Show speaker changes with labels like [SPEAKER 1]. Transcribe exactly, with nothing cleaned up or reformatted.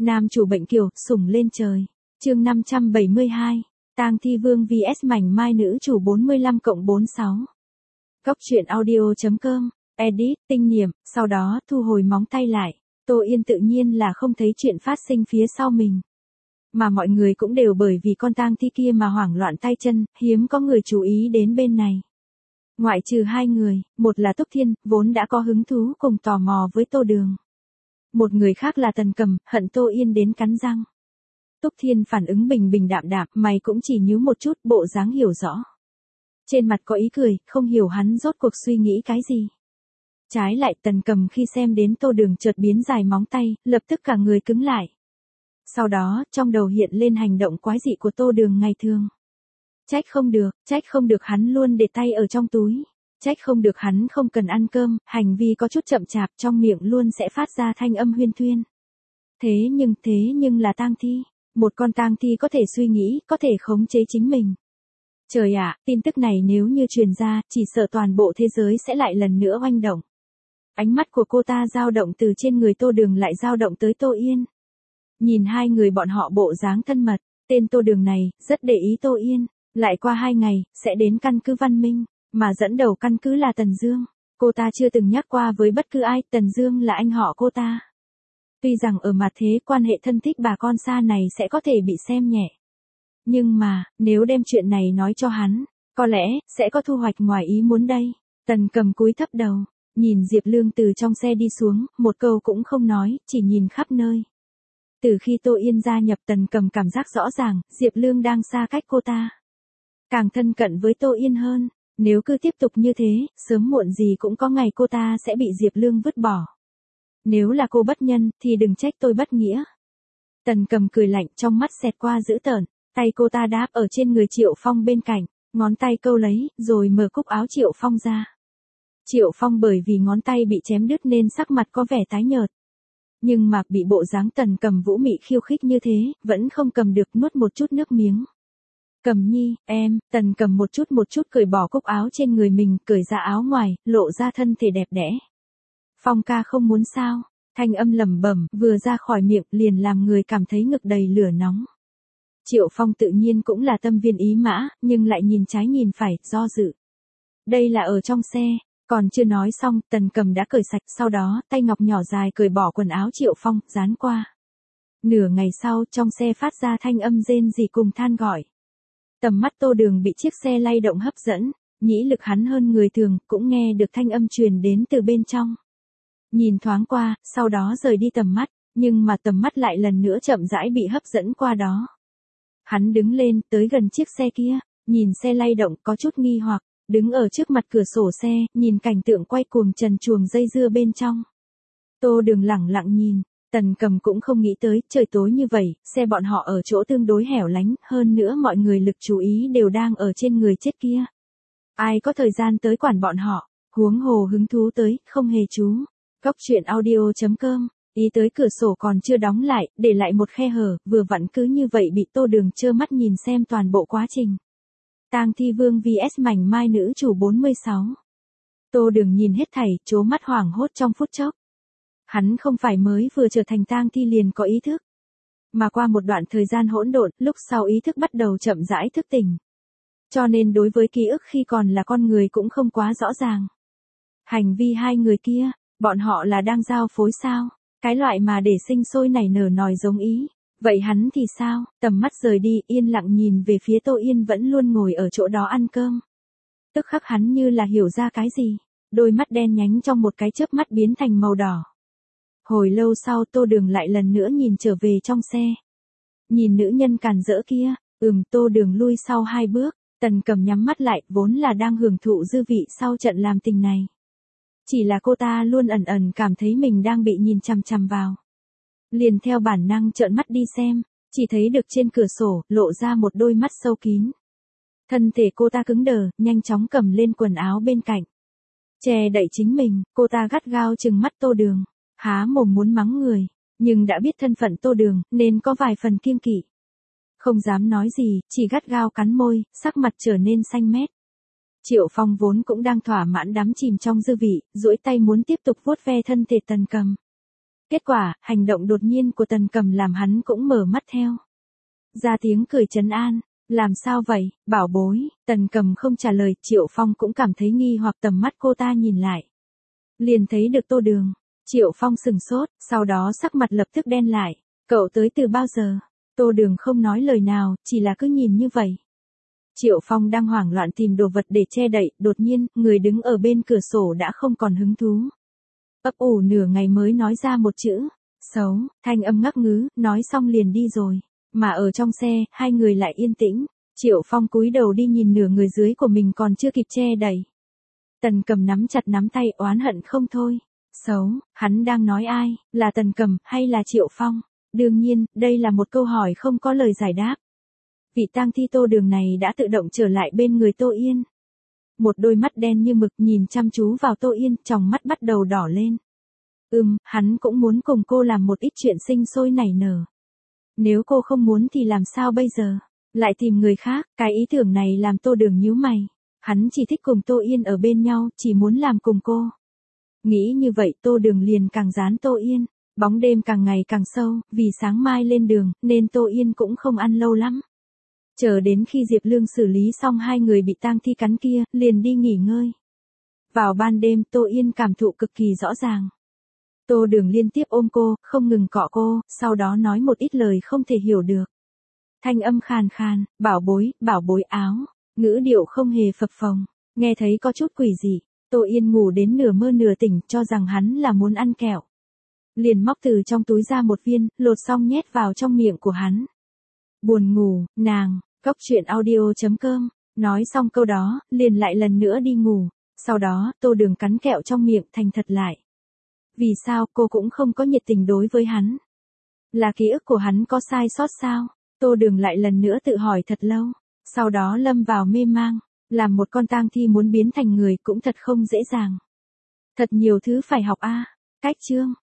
[SPEAKER 1] Nam chủ bệnh kiều, sủng lên trời. Chương năm trăm bảy mươi hai. Tang Thi Vương vs mảnh mai nữ chủ bốn mươi lăm cộng bốn mươi sáu. Góc truyện audio chấm com. Edit, tinh niệm, sau đó thu hồi móng tay lại. Tô Yên tự nhiên là không thấy chuyện phát sinh phía sau mình. Mà mọi người cũng đều bởi vì con tang thi kia mà hoảng loạn tay chân, hiếm có người chú ý đến bên này. Ngoại trừ hai người, một là Túc Thiên, vốn đã có hứng thú cùng tò mò với Tô Đường. Một người khác là Tần Cầm, hận Tô Yên đến cắn răng. Túc Thiên phản ứng bình bình đạm đạm, mày cũng chỉ nhíu một chút, bộ dáng hiểu rõ. Trên mặt có ý cười, không hiểu hắn rốt cuộc suy nghĩ cái gì. Trái lại Tần Cầm khi xem đến Tô Đường chợt biến dài móng tay, lập tức cả người cứng lại. Sau đó, trong đầu hiện lên hành động quái dị của Tô Đường ngày thường. Trách không được, trách không được hắn luôn để tay ở trong túi. Trách không được hắn không cần ăn cơm, hành vi có chút chậm chạp, trong miệng luôn sẽ phát ra thanh âm huyên thuyên. Thế nhưng, thế nhưng là tang thi. Một con tang thi có thể suy nghĩ, có thể khống chế chính mình. Trời ạ, tin tức này nếu như truyền ra, chỉ sợ toàn bộ thế giới sẽ lại lần nữa oanh động. Ánh mắt của cô ta dao động từ trên người Tô Đường lại dao động tới Tô Yên. Nhìn hai người bọn họ bộ dáng thân mật, tên Tô Đường này, rất để ý Tô Yên. Lại qua hai ngày, sẽ đến căn cứ Văn Minh, mà dẫn đầu căn cứ là Tần Dương. Cô ta chưa từng nhắc qua với bất cứ ai, Tần Dương là anh họ cô ta. Tuy rằng ở mặt thế quan hệ thân thích bà con xa này sẽ có thể bị xem nhẹ. Nhưng mà, nếu đem chuyện này nói cho hắn, có lẽ, sẽ có thu hoạch ngoài ý muốn đây. Tần Cầm cúi thấp đầu, nhìn Diệp Lương từ trong xe đi xuống, một câu cũng không nói, chỉ nhìn khắp nơi. Từ khi Tô Yên gia nhập Tần Cầm cảm giác rõ ràng, Diệp Lương đang xa cách cô ta. Càng thân cận với Tô Yên hơn, nếu cứ tiếp tục như thế, sớm muộn gì cũng có ngày cô ta sẽ bị Diệp Lương vứt bỏ. Nếu là cô bất nhân, thì đừng trách tôi bất nghĩa. Tần Cầm cười lạnh trong mắt xẹt qua dữ tợn, tay cô ta đáp ở trên người Triệu Phong bên cạnh, ngón tay câu lấy, rồi mở cúc áo Triệu Phong ra. Triệu Phong bởi vì ngón tay bị chém đứt nên sắc mặt có vẻ tái nhợt. Nhưng mà bị bộ dáng Tần Cầm vũ mị khiêu khích như thế, vẫn không cầm được nuốt một chút nước miếng. Cầm nhi, em, Tần Cầm một chút một chút cởi bỏ cúc áo trên người mình, cởi ra áo ngoài, lộ ra thân thể đẹp đẽ. Phong ca không muốn sao, thanh âm lẩm bẩm vừa ra khỏi miệng liền làm người cảm thấy ngực đầy lửa nóng. Triệu Phong tự nhiên cũng là tâm viên ý mã, nhưng lại nhìn trái nhìn phải, do dự. Đây là ở trong xe, còn chưa nói xong, Tần Cầm đã cởi sạch, sau đó, tay ngọc nhỏ dài cởi bỏ quần áo Triệu Phong, dán qua. Nửa ngày sau, trong xe phát ra thanh âm rên rỉ cùng than gọi. Tầm mắt Tô Đường bị chiếc xe lay động hấp dẫn, nhĩ lực hắn hơn người thường, cũng nghe được thanh âm truyền đến từ bên trong. Nhìn thoáng qua, sau đó rời đi tầm mắt, nhưng mà tầm mắt lại lần nữa chậm rãi bị hấp dẫn qua đó. Hắn đứng lên, tới gần chiếc xe kia, nhìn xe lay động có chút nghi hoặc, đứng ở trước mặt cửa sổ xe, nhìn cảnh tượng quay cuồng trần truồng dây dưa bên trong. Tô Đường lẳng lặng nhìn, Tần Cầm cũng không nghĩ tới, trời tối như vậy, xe bọn họ ở chỗ tương đối hẻo lánh, hơn nữa mọi người lực chú ý đều đang ở trên người chết kia. Ai có thời gian tới quản bọn họ, huống hồ hứng thú tới, không hề chú. Góc truyện audio chấm com, ý tới cửa sổ còn chưa đóng lại, để lại một khe hở, vừa vặn cứ như vậy bị Tô Đường trơ mắt nhìn xem toàn bộ quá trình. Tang Thi Vương vs mảnh mai nữ chủ bốn mươi sáu. Tô Đường nhìn hết thảy, trố mắt hoảng hốt trong phút chốc. Hắn không phải mới vừa trở thành tang thi liền có ý thức, mà qua một đoạn thời gian hỗn độn, lúc sau ý thức bắt đầu chậm rãi thức tỉnh. Cho nên đối với ký ức khi còn là con người cũng không quá rõ ràng. Hành vi hai người kia, bọn họ là đang giao phối sao? Cái loại mà để sinh sôi nảy nở nòi giống ý. Vậy hắn thì sao? Tầm mắt rời đi, yên lặng nhìn về phía Tô Yên vẫn luôn ngồi ở chỗ đó ăn cơm. Tức khắc hắn như là hiểu ra cái gì. Đôi mắt đen nhánh trong một cái chớp mắt biến thành màu đỏ. Hồi lâu sau Tô Đường lại lần nữa nhìn trở về trong xe. Nhìn nữ nhân càn rỡ kia, ừm Tô Đường lui sau hai bước, Tần Cầm nhắm mắt lại, vốn là đang hưởng thụ dư vị sau trận làm tình này. Chỉ là cô ta luôn ẩn ẩn cảm thấy mình đang bị nhìn chằm chằm vào. Liền theo bản năng trợn mắt đi xem, chỉ thấy được trên cửa sổ, lộ ra một đôi mắt sâu kín. Thân thể cô ta cứng đờ, nhanh chóng cầm lên quần áo bên cạnh. Che đậy chính mình, cô ta gắt gao trừng mắt Tô Đường, há mồm muốn mắng người, nhưng đã biết thân phận Tô Đường, nên có vài phần kiêng kỵ. Không dám nói gì, chỉ gắt gao cắn môi, sắc mặt trở nên xanh mét. Triệu Phong vốn cũng đang thỏa mãn đắm chìm trong dư vị, duỗi tay muốn tiếp tục vuốt ve thân thể Tần Cầm. Kết quả, hành động đột nhiên của Tần Cầm làm hắn cũng mở mắt theo. Ra tiếng cười trấn an, làm sao vậy, bảo bối, Tần Cầm không trả lời, Triệu Phong cũng cảm thấy nghi hoặc tầm mắt cô ta nhìn lại. Liền thấy được Tô Đường, Triệu Phong sừng sốt, sau đó sắc mặt lập tức đen lại, cậu tới từ bao giờ? Tô Đường không nói lời nào, chỉ là cứ nhìn như vậy. Triệu Phong đang hoảng loạn tìm đồ vật để che đậy, đột nhiên, người đứng ở bên cửa sổ đã không còn hứng thú. Ấp ủ nửa ngày mới nói ra một chữ, xấu, thanh âm ngắc ngứ, nói xong liền đi rồi. Mà ở trong xe, hai người lại yên tĩnh. Triệu Phong cúi đầu đi nhìn nửa người dưới của mình còn chưa kịp che đậy. Tần Cầm nắm chặt nắm tay oán hận không thôi. Xấu, hắn đang nói ai, là Tần Cầm hay là Triệu Phong? Đương nhiên, đây là một câu hỏi không có lời giải đáp. Vị tang thi Tô Đường này đã tự động trở lại bên người Tô Yên. Một đôi mắt đen như mực nhìn chăm chú vào Tô Yên, tròng mắt bắt đầu đỏ lên. Ừm, hắn cũng muốn cùng cô làm một ít chuyện sinh sôi nảy nở. Nếu cô không muốn thì làm sao bây giờ? Lại tìm người khác, cái ý tưởng này làm Tô Đường nhíu mày. Hắn chỉ thích cùng Tô Yên ở bên nhau, chỉ muốn làm cùng cô. Nghĩ như vậy Tô Đường liền càng dán Tô Yên. Bóng đêm càng ngày càng sâu, vì sáng mai lên đường, nên Tô Yên cũng không ăn lâu lắm. Chờ đến khi Diệp Lương xử lý xong hai người bị tang thi cắn kia, liền đi nghỉ ngơi. Vào ban đêm Tô Yên cảm thụ cực kỳ rõ ràng. Tô Đường liên tiếp ôm cô, không ngừng cọ cô, sau đó nói một ít lời không thể hiểu được. Thanh âm khàn khàn, bảo bối, bảo bối áo, ngữ điệu không hề phập phồng, nghe thấy có chút quỷ dị. Tô Yên ngủ đến nửa mơ nửa tỉnh cho rằng hắn là muốn ăn kẹo. Liền móc từ trong túi ra một viên, lột xong nhét vào trong miệng của hắn. Buồn ngủ, nàng, Cốc Truyện Audio chấm com, nói xong câu đó, liền lại lần nữa đi ngủ. Sau đó, Tô Đường cắn kẹo trong miệng thành thật lại. Vì sao cô cũng không có nhiệt tình đối với hắn? Là ký ức của hắn có sai sót sao? Tô Đường lại lần nữa tự hỏi thật lâu. Sau đó lâm vào mê mang. Làm một con tang thi muốn biến thành người cũng thật không dễ dàng. Thật nhiều thứ phải học a. Cách chương